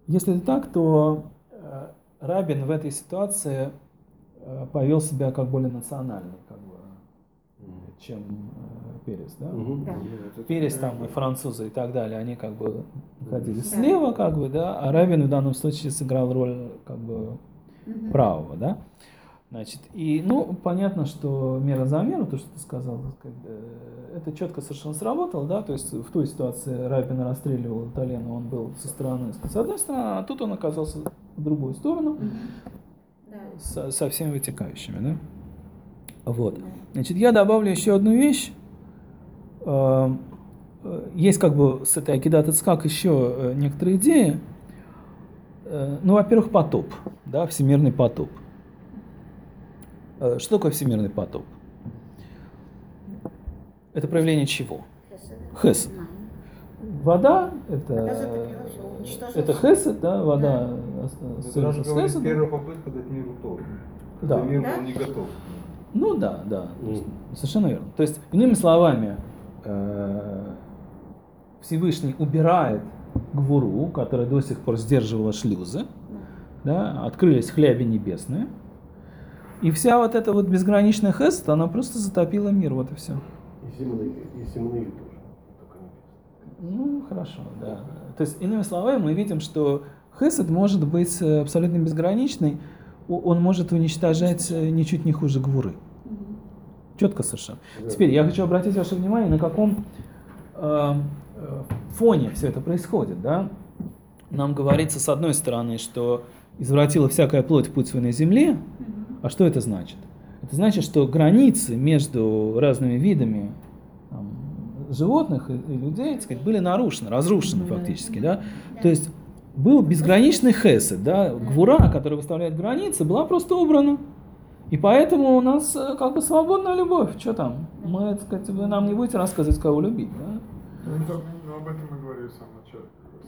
Если это так, то Рабин в этой ситуации повел себя как более национальный, как бы, чем Перес, да? Да. Перес там и французы и так далее, они как бы находились слева, как бы, да, а Рабин в данном случае сыграл роль как бы правого, да. Значит, и, ну, понятно, что мера за меру, то, что ты сказал, так сказать, это четко совершенно сработало, да, то есть в той ситуации Рабин расстреливал Толена, он был со стороны, с одной стороны, а тут он оказался в другую сторону, со всеми вытекающими, да. Вот. Значит, я добавлю еще одну вещь. Есть как бы с этой Акидат Ицхак еще некоторые идеи. Ну, во-первых, потоп, да, всемирный потоп. Что такое всемирный потоп? Это проявление чего? Хесед. Вода это хесед, да, вода совершенно с хеседом. Первая попытка дать миру Тору. Да. Когда мир был не готов. Ну да, совершенно верно. То есть, иными словами, Всевышний убирает Гвуру, которая до сих пор сдерживала шлюзы, да, открылись хляби небесные, и вся вот эта вот безграничная хесед, она просто затопила мир, вот и все. И земные тоже. Ну, хорошо, да. То есть, иными словами, мы видим, что хесед может быть абсолютно безграничный, он может уничтожать ничуть не хуже Гвуры. Четко совершенно. Теперь я хочу обратить ваше внимание, на каком фоне все это происходит, да? Нам говорится, с одной стороны, что извратила всякая плоть путь свой на земле. А что это значит? Это значит, что границы между разными видами там, животных и людей, так сказать, были нарушены, разрушены фактически, да? То есть был безграничный хесед, да? Гвура, которая выставляет границы, была просто убрана. И поэтому у нас как бы свободная любовь. Что там? Мы, так сказать, вы нам не будете рассказывать, кого любить, да? Ну, об этом мы говорили в самом начале.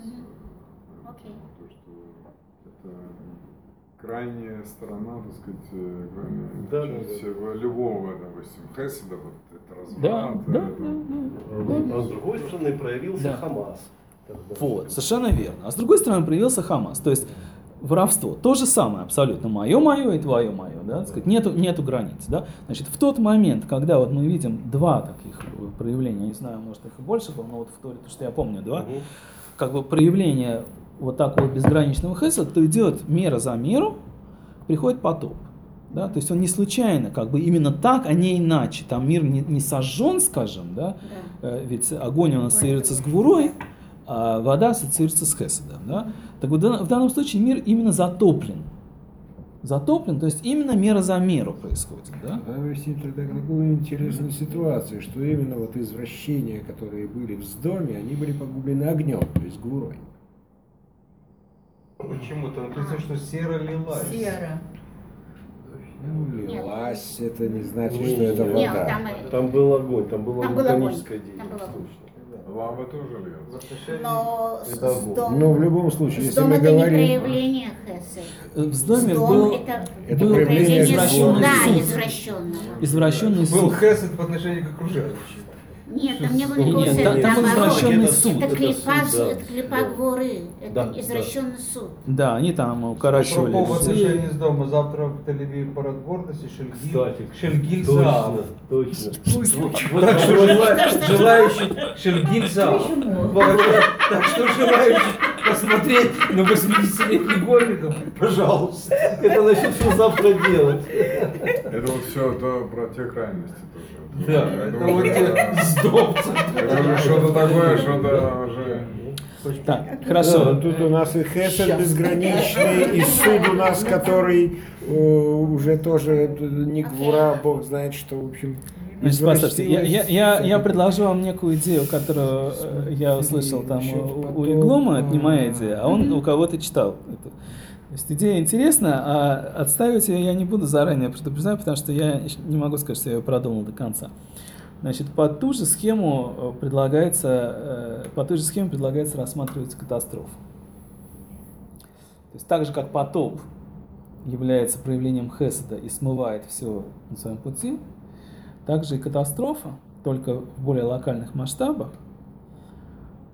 То, что это крайняя сторона, так сказать, крайняя часть любого, допустим, хеседа, вот это разврат. А с другой стороны проявился Хамас. Вот, совершенно верно. А с другой стороны проявился Хамас. То есть воровство. То же самое абсолютно. Мое и твое мое. Да? Так сказать, нету границ. Да? Значит, в тот момент, когда вот мы видим два таких проявления, я не знаю, может их и больше было, но вот в Торе, то, что я помню, два, как бы проявления вот такого безграничного хеседа, то идет мера за меру, приходит потоп. Да? То есть он не случайно, как бы именно так, а не иначе. Там мир не сожжен, скажем, да? Ведь огонь у нас ассоциируется с гвурой, а вода ассоциируется с хеседом. Да? Так вот, в данном случае мир именно затоплен. Затоплен, то есть именно мера за меру происходит. Да? Объяснить тогда такую интересную ситуацию, что именно вот извращения, которые были в Сдоме, они были погублены огнем, то есть гвурой. Почему-то написано, что сера лилась. Сера. Ну, лилась, это не значит, что это вода. Там был огонь, там была вулканическая деятельность. Лава тоже льется. Но Но в любом случае, если мы это не говорим... проявление хеседа. В Сдоме был это проявление извращенный суд. Был хесед по отношению к окружающим. Нет, там не было никакого Нет, хеседа. там был извращенный суд. Это клипа Гвуры, это извращенный суд. Да, они там укорачивали По отношению людей. с дома. Завтра в Тель-Авиве парад гордости, Шельгиль Точно, Заав. точно. Так что желающих Шельгиль Заав. Так что желающих посмотреть на 80-летних гопников, пожалуйста. Это начнет все завтра делать. Это вот все то про те крайности тоже. Да, это вот сдохся. Это уже что-то такое, что-то уже... Так, хорошо. Тут у нас и хесед безграничный, и суд у нас, который уже тоже не гвура, бог знает что, в общем. Значит, послушайте, я предложу вам некую идею, которую я услышал там у Иглома, это не моя идея, а он у кого-то читал. То есть идея интересна, а отставить ее я не буду заранее предупреждать, потому что я не могу сказать, что я ее продумал до конца. Значит, под ту же схему предлагается рассматривать катастрофу. То есть так же, как потоп является проявлением хеседа и смывает все на своем пути, так же и катастрофа, только в более локальных масштабах,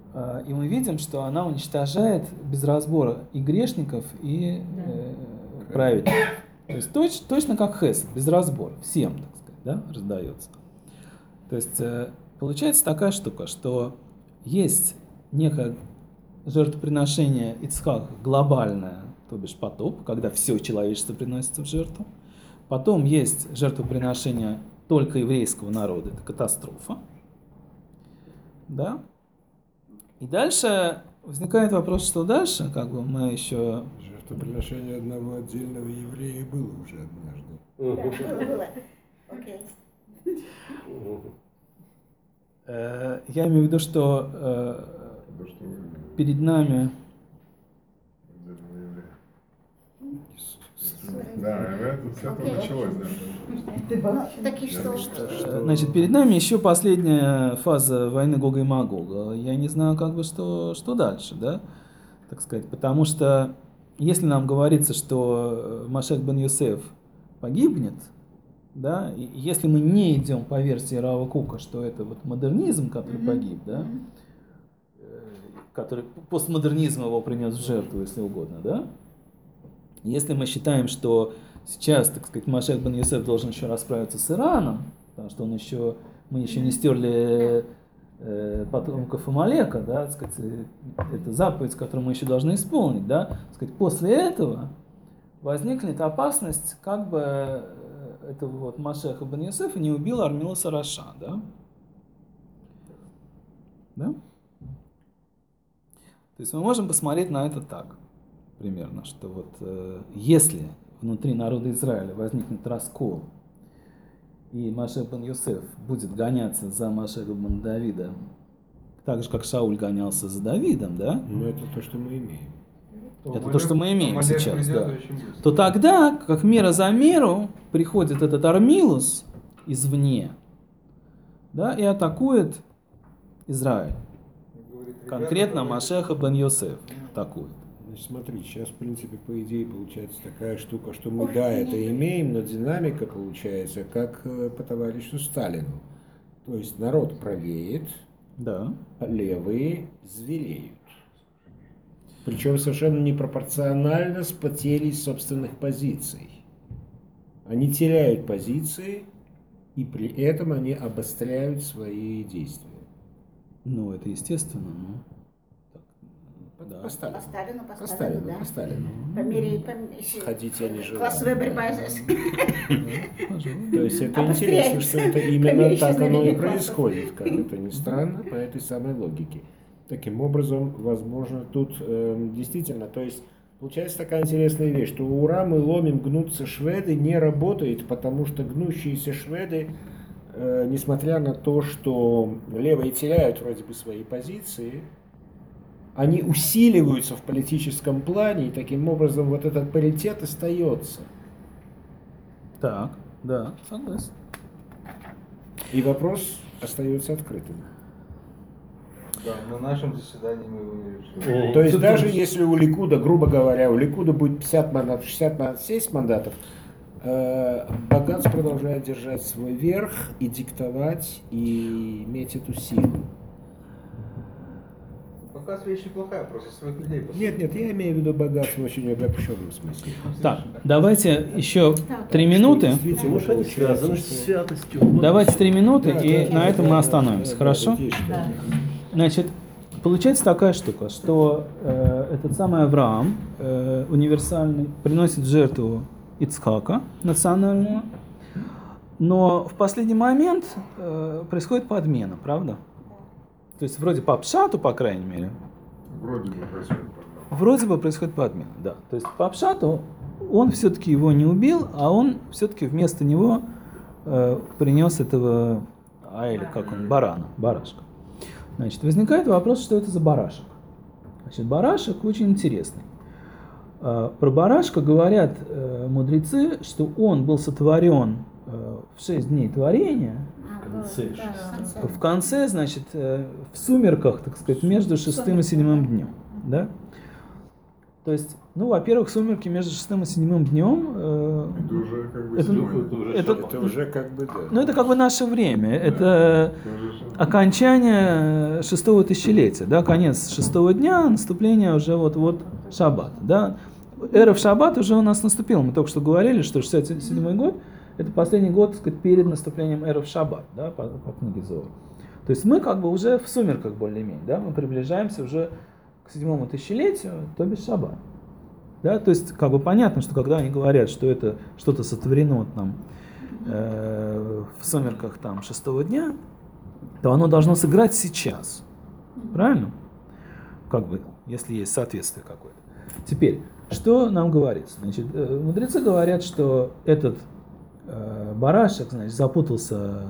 И мы видим, что она уничтожает без разбора и грешников, и праведников. То есть точно как хесед, без разбора, всем, так сказать, да, раздается. То есть получается такая штука, что есть некое жертвоприношение Ицхака глобальное, то бишь потоп, когда все человечество приносится в жертву. Потом есть жертвоприношение только еврейского народа, это катастрофа. Да? И дальше возникает вопрос, что дальше, как бы мы еще... Жертвоприношение одного отдельного еврея было уже однажды. Было. Окей. Я имею в виду, что перед нами... Да, это с этого началось, да. Так и что? Значит, перед нами еще последняя фаза войны Гога и Магога. Я не знаю, как бы, что дальше, да, так сказать, потому что если нам говорится, что Машех бен Йосеф погибнет, да, и если мы не идем по версии Рава Кука, что это вот модернизм, который погиб, да, который постмодернизм его принес в жертву, если угодно, да. Если мы считаем, что сейчас, так сказать, Машех бен Йосеф должен еще расправиться с Ираном, потому что мы еще не стерли потомков Амалека, да, так сказать, это заповедь, которую мы еще должны исполнить, да, так сказать, после этого возникнет опасность, как бы этого вот Машеха бен Йосефа не убил Армиласа Раша, да? Да? То есть мы можем посмотреть на это так. Примерно, что вот если внутри народа Израиля возникнет раскол, и Машех бен Йосеф будет гоняться за Машехом бен Давида, так же, как Шауль гонялся за Давидом, да? Но это то, что мы имеем. Это то, что мы имеем сейчас, да. То тогда, как мера за меру, приходит этот Армилус извне, да, и атакует Израиль. Конкретно Машеха бен Йосеф атакует. Значит, смотри, сейчас, в принципе, по идее, получается такая штука, что мы, да, это имеем, но динамика получается, как по товарищу Сталину. То есть народ правеет, да, а левые звереют. Причем совершенно непропорционально с потерей собственных позиций. Они теряют позиции, и при этом они обостряют свои действия. Ну, это естественно, ну. Да. По Сталину, да. По Сталину. По мере Ходите, они живут. классовая борьба. То есть это интересно, что это именно так оно и происходит, как это ни странно, по этой самой логике. Таким образом, возможно, тут действительно, то есть получается такая интересная вещь, что ура, мы ломим, гнутся шведы, не работает, потому что гнущиеся шведы, несмотря на то, что левые теряют вроде бы свои позиции, они усиливаются в политическом плане, и таким образом вот этот паритет остается. Так, да, согласен. И вопрос остается открытым. Да, на нашем заседании мы его не решили. То есть даже если у Ликуда, грубо говоря, у Ликуда будет 50 мандатов, 60 мандатов, 70 мандатов, Багац продолжает держать свой верх и диктовать, и иметь эту силу. Пока вещь неплохая, просто своих людей Нет, я имею в виду Багац в очень обобщенном смысле. Так, давайте еще 3 минуты. Может, они связаны с святостью. Давайте 3 минуты, и на этом мы остановимся, хорошо? Да. Значит, получается такая штука, что этот самый Авраам универсальный приносит в жертву Ицхака национального, но в последний момент происходит подмена, правда? То есть вроде по пшату, по крайней мере. Вроде бы происходит подмена, да. То есть по пшату он все-таки его не убил, а он все-таки вместо него принес этого Аэля, как он, барашка. Значит, возникает вопрос, что это за барашек. Значит, барашек очень интересный. Про барашка говорят мудрецы, что он был сотворен в 6 дней творения. В конце, значит, в сумерках, так сказать, между 6-м и 7-м днем. Да? То есть, ну, во-первых, сумерки между 6-м и 7-м днем... это уже как бы это уже как бы, да. Ну, это как бы наше время. Это окончание 6-го тысячелетия, да, конец 6-го дня, наступление уже вот шаббат, да. Эра в шаббат уже у нас наступила, мы только что говорили, что 67-й год – это последний год, так сказать, перед наступлением эры в шаббат, да, по книге Зоар. То есть мы как бы уже в сумерках более-менее, да, мы приближаемся уже к 7-му тысячелетию, то бишь шаббат. Да, то есть как бы понятно, что когда они говорят, что это что-то сотворено там в сумерках там 6-го дня, то оно должно сыграть сейчас. Правильно? Как бы, если есть соответствие какое-то. Теперь, что нам говорится? Значит, мудрецы говорят, что этот барашек, значит, запутался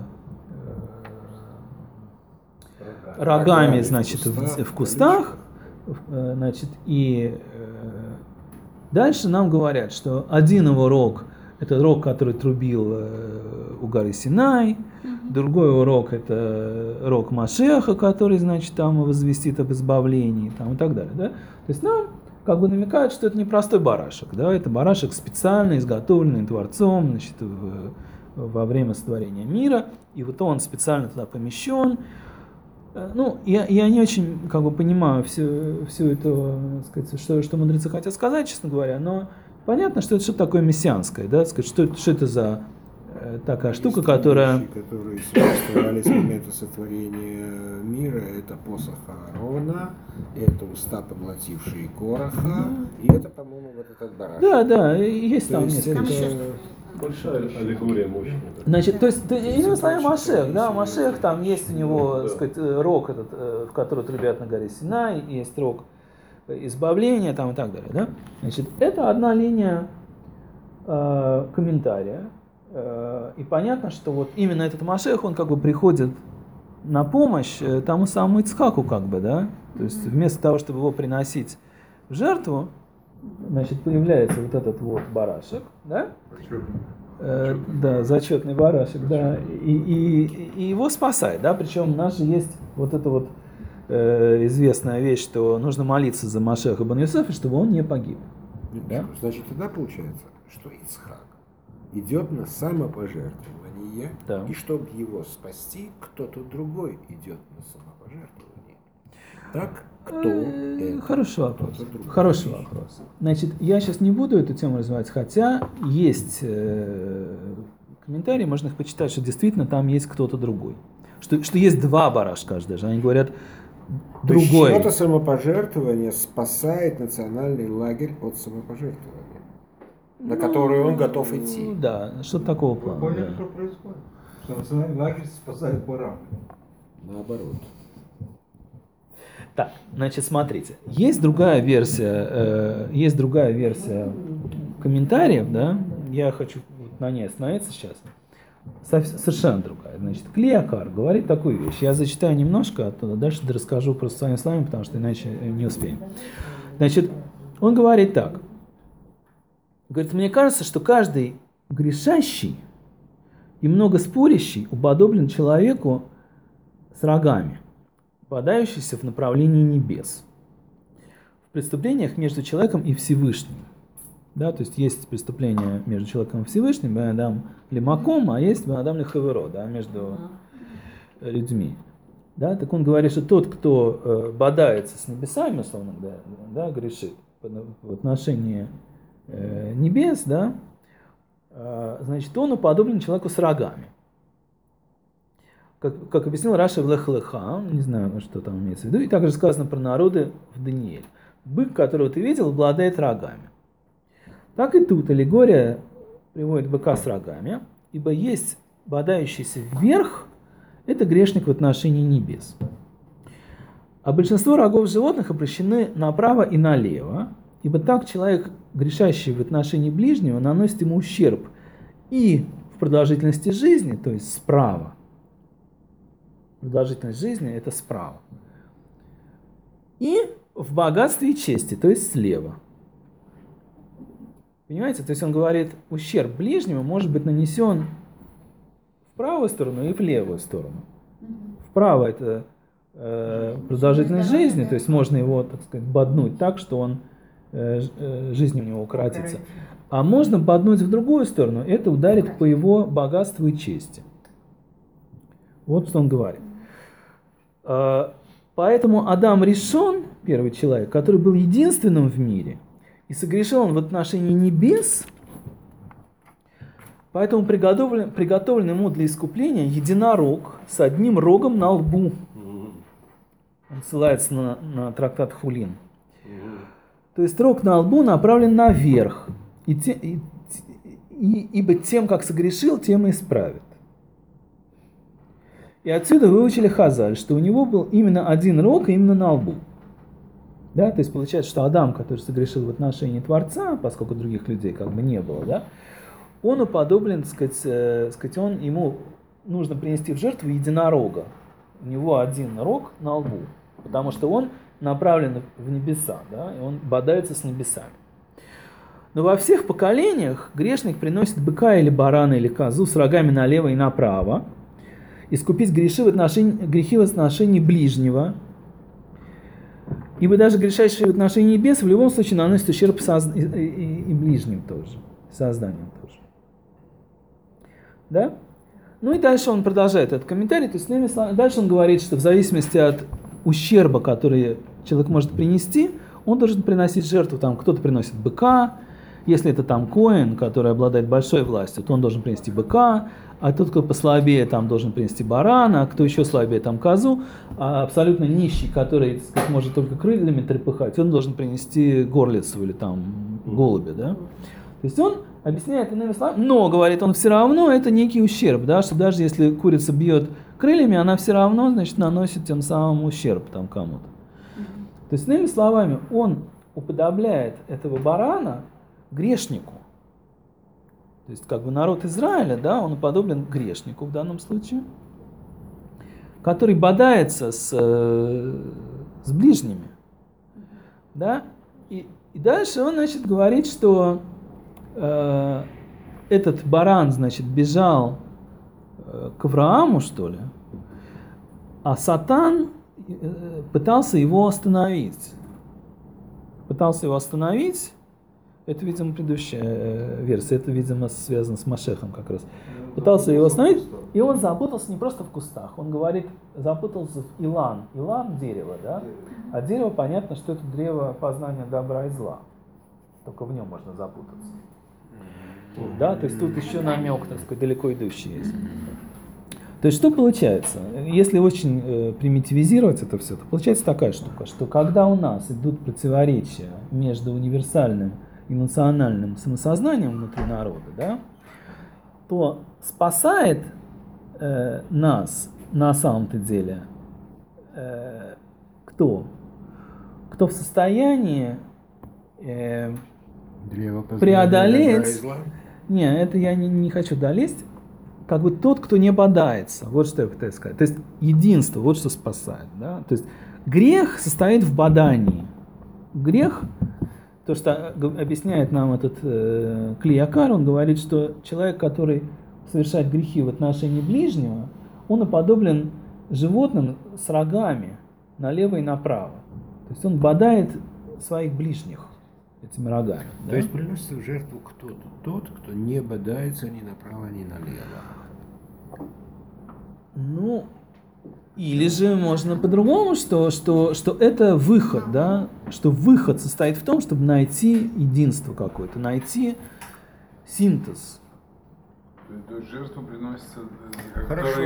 рогами, значит, в кустах, значит, и дальше нам говорят, что один его рог – это рог, который трубил у горы Синай, другой рог – это рог Машеха, который, значит, там возвестит об избавлении, там, и так далее, да? То есть нам как бы намекают, что это не простой барашек, да, это барашек специально изготовленный Творцом, значит, во время сотворения мира, и вот он специально туда помещен. Ну, я не очень как бы понимаю всю эту, так сказать, что мудрецы хотят сказать, честно говоря, но понятно, что это что-то такое мессианское, да, сказать, что это за такая штука, которая... которые существовали с момента сотворения мира, это посох Аарона, это уста, поглотившие Кораха, и это, по-моему, вот этот барашек. Да, есть там несколько... Большая аллегория мощная. Значит, то есть, именно словами Машех, да, Машех, там есть у него, так сказать, рог этот, в который трубят на горе Синай, есть рог избавления, там и так далее, да. Значит, это одна линия комментария, и понятно, что вот именно этот Машех, он как бы приходит на помощь тому самому Ицхаку, как бы, да, то есть вместо того, чтобы его приносить в жертву, значит, появляется вот этот вот барашек, да? Да, зачетный барашек, да, и его спасает, да, причем у нас же есть вот эта вот известная вещь, что нужно молиться за Машеха бен Йосефа, чтобы он не погиб. Да? Значит, тогда получается, что Ицхак идет на самопожертвование, да. И чтобы его спасти, кто-то другой идет на самопожертвование. Так, кто это? Хороший вопрос. Хороший вопрос. Значит, я сейчас не буду эту тему развивать, хотя есть комментарии, можно их почитать, что действительно там есть кто-то другой. Что есть два барашка аж даже. Они говорят другой. Что-то самопожертвование спасает национальный лагерь от самопожертвования, на который он готов идти. Да, что-то такого плана. Вы поняли, что происходит? Что национальный лагерь спасает баран. Наоборот. Так, значит, смотрите, есть другая версия комментариев, да, я хочу на ней остановиться сейчас, совершенно другая. Значит, Клеякар говорит такую вещь, я зачитаю немножко оттуда, дальше расскажу просто своими словами, потому что иначе не успеем. Значит, он говорит так, говорит, мне кажется, что каждый грешащий и много спорящий уподоблен человеку с рогами, подающийся в направлении небес, в преступлениях между человеком и Всевышним. Да, то есть есть преступление между человеком и Всевышним, Бен-Адам лимаком, а есть Бен-Адам лихаверо, да, между людьми. Да, так он говорит, что тот, кто бодается с небесами, условно говоря, да, грешит в отношении небес, да, значит, он уподоблен человеку с рогами. Как объяснил Раши в Лех-Леха, не знаю, что там имеется в виду, и также сказано про народы в Данииле. Бык, которого ты видел, обладает рогами. Так и тут аллегория приводит быка с рогами, ибо есть бодающийся вверх, это грешник в отношении небес. А большинство рогов животных обращены направо и налево, ибо так человек, грешащий в отношении ближнего, наносит ему ущерб и в продолжительности жизни, то есть справа. Продолжительность жизни – это справа. И в богатстве и чести, то есть слева. Понимаете? То есть он говорит, ущерб ближнему может быть нанесен в правую сторону и в левую сторону. Вправо – это продолжительность жизни, то есть можно его, так сказать, боднуть так, что он, жизнь у него укоротится. А можно боднуть в другую сторону, это ударит по его богатству и чести. Вот что он говорит. Поэтому Адам Ришон, первый человек, который был единственным в мире, и согрешил он в отношении небес, поэтому приготовлен ему для искупления единорог с одним рогом на лбу. Он ссылается на трактат Хулин. То есть рог на лбу направлен наверх, ибо тем, как согрешил, тем и исправит. И отсюда выучили Хазаль, что у него был именно один рог, именно на лбу. Да? То есть получается, что Адам, который согрешил в отношении Творца, поскольку других людей как бы не было, да, он уподоблен, ему нужно принести в жертву единорога. У него один рог на лбу, потому что он направлен в небеса, да, и он бодается с небесами. Но во всех поколениях грешник приносит быка или барана или козу с рогами налево и направо, искупить грехи в отношении ближнего, ибо даже грешащий в отношении небес в любом случае наносит ущерб и ближним тоже, созданием тоже. Да? Ну и дальше он продолжает этот комментарий, то есть, дальше он говорит, что в зависимости от ущерба, который человек может принести, он должен приносить жертву, там кто-то приносит быка, если это там коэн, который обладает большой властью, то он должен принести быка, а тот, кто послабее, там должен принести барана, а кто еще слабее, там козу, а абсолютно нищий, который, так сказать, может только крыльями трепыхать, он должен принести горлицу или там голубя, да. То есть он объясняет иными словами, но, говорит он, все равно это некий ущерб, да, что даже если курица бьет крыльями, она все равно, значит, наносит тем самым ущерб там кому-то. То есть, иными словами, он уподобляет этого барана грешнику. То есть, как бы народ Израиля, да, он уподоблен грешнику в данном случае, который бодается с ближними. Да? И дальше он, значит, говорит, что этот баран, значит, бежал к Аврааму, что ли, а Сатан пытался его остановить. Это, видимо, предыдущая версия, это, видимо, связано с Машехом как раз. Пытался его остановить, и он запутался не просто в кустах, он говорит, запутался в Илан. Илан – дерево, да? А дерево, понятно, что это древо познания добра и зла. Только в нем можно запутаться. Да? То есть тут еще намек, так сказать, далеко идущий есть. То есть что получается? Если очень примитивизировать это все, то получается такая штука, что когда у нас идут противоречия между универсальным эмоциональным самосознанием внутри народа, да, то спасает нас на самом-то деле кто? Кто в состоянии преодолеть... Не, это я не хочу долезть. Как бы тот, кто не бодается. Вот что я пытаюсь сказать. То есть единство, вот что спасает. Да? То есть грех состоит в бодании. Грех, то, что объясняет нам этот Клиякар, он говорит, что человек, который совершает грехи в отношении ближнего, он уподоблен животным с рогами налево и направо. То есть он бодает своих ближних этими рогами. То есть приносится в жертву кто-то, тот, кто не бодается ни направо, ни налево. Ну, или же можно по-другому, что это выход, да, что выход состоит в том, чтобы найти единство какое-то, найти синтез. То есть жертву приносится, Хорошо,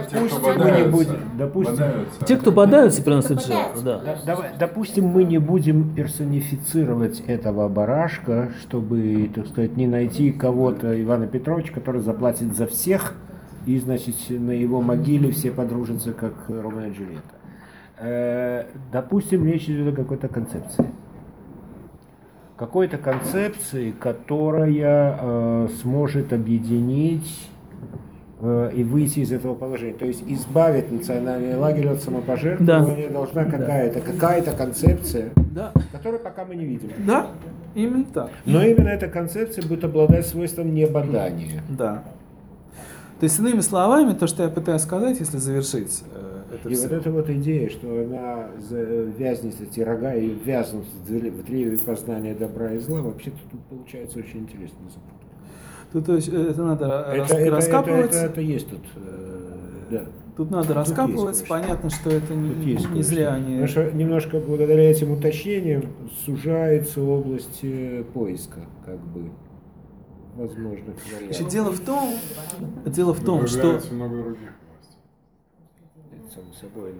те, кто бодаются, приносят жертву, да. Допустим, мы не будем персонифицировать этого барашка, чтобы, так сказать, не найти кого-то, Ивана Петровича, который заплатит за всех, и, значит, на его могиле все подружатся, как Ромео и Джульетта. Допустим, речь идет о какой-то концепции. Какой-то концепции, которая сможет объединить и выйти из этого положения. То есть избавить национальный лагерь от самопожертвования, да, должна какая-то концепция, да, которую пока мы не видим. Да, именно так. Но именно эта концепция будет обладать свойством небодания. Да. То есть, иными словами, то, что я пытаюсь сказать, если завершить это и все. вот эта вот идея, что она вязнет, эти рога и вязнут в древе познания добра и зла, вообще-то тут получается очень интересно. То есть это надо раскапывать. Это есть тут, да. Тут надо раскапывать, есть понятно, что это Тут не есть кое-что. зря они... Потому что немножко благодаря этим уточнениям сужается область поиска, как бы, возможных вариантов. Значит, дело в том, что... Добавляется много других властей. Это само собой,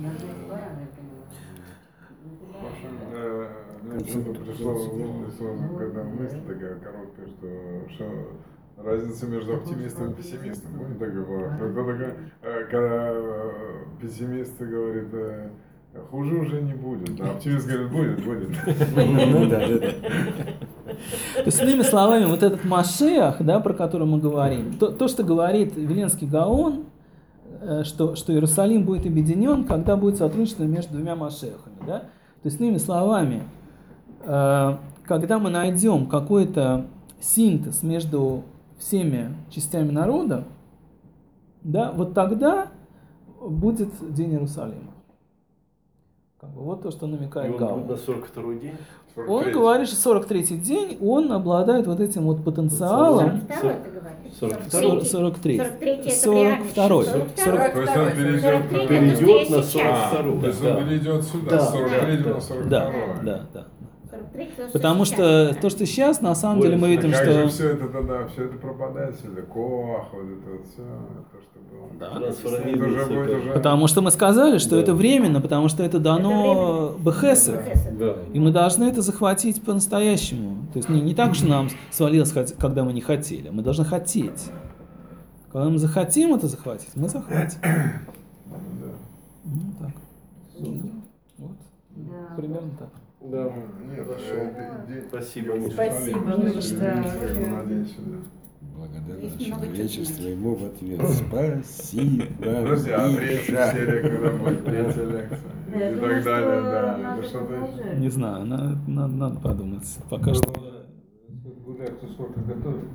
В общем, мне что-то пришло в ум сразу, когда мысль такая короткая, что разница между оптимистом и пессимистом. Помните, такая была? Когда пессимист говорит, хуже уже не будет, а оптимист говорит, будет. Ну да. То есть, иными словами, вот этот Машиах, да, про который мы говорим, то, что говорит Виленский Гаон, что Иерусалим будет объединен, когда будет сотрудничество между двумя Машиахами. Да? То есть, иными словами, когда мы найдем какой-то синтез между всеми частями народа, да, вот тогда будет День Иерусалима. Вот то, что И намекает он Гаон. будет на 42-й день? Он говорит, что 43-й день он обладает вот этим вот потенциалом. 42 ты говоришь? 43. 43 42. То есть он Перейдет на 42-й. То есть он перейдет сюда, с 43 на 42. Да. Потому что то, что сейчас, на самом деле, мы видим, Как же что... все это тогда, все это пропадает, все это Коах, вот это вот все, то, что было. Да. Трансформируется. Это уже будет уже... Потому что мы сказали, что это временно, потому что это дано Бехесед. Да. И мы должны это захватить по-настоящему. То есть не так, что нам свалилось, когда мы не хотели. Мы должны хотеть. Когда мы захотим это захватить, мы захватим. Ну, так. Вот. Примерно так. Да. Нет, Спасибо. Спасибо, Благодарно человечество ему в ответ. Спасибо. Подожди, а третья серия, когда будет третья лекция? И так далее, да. Это что-то... Не знаю, надо подумать. Пока что... Лекцию сколько готовить?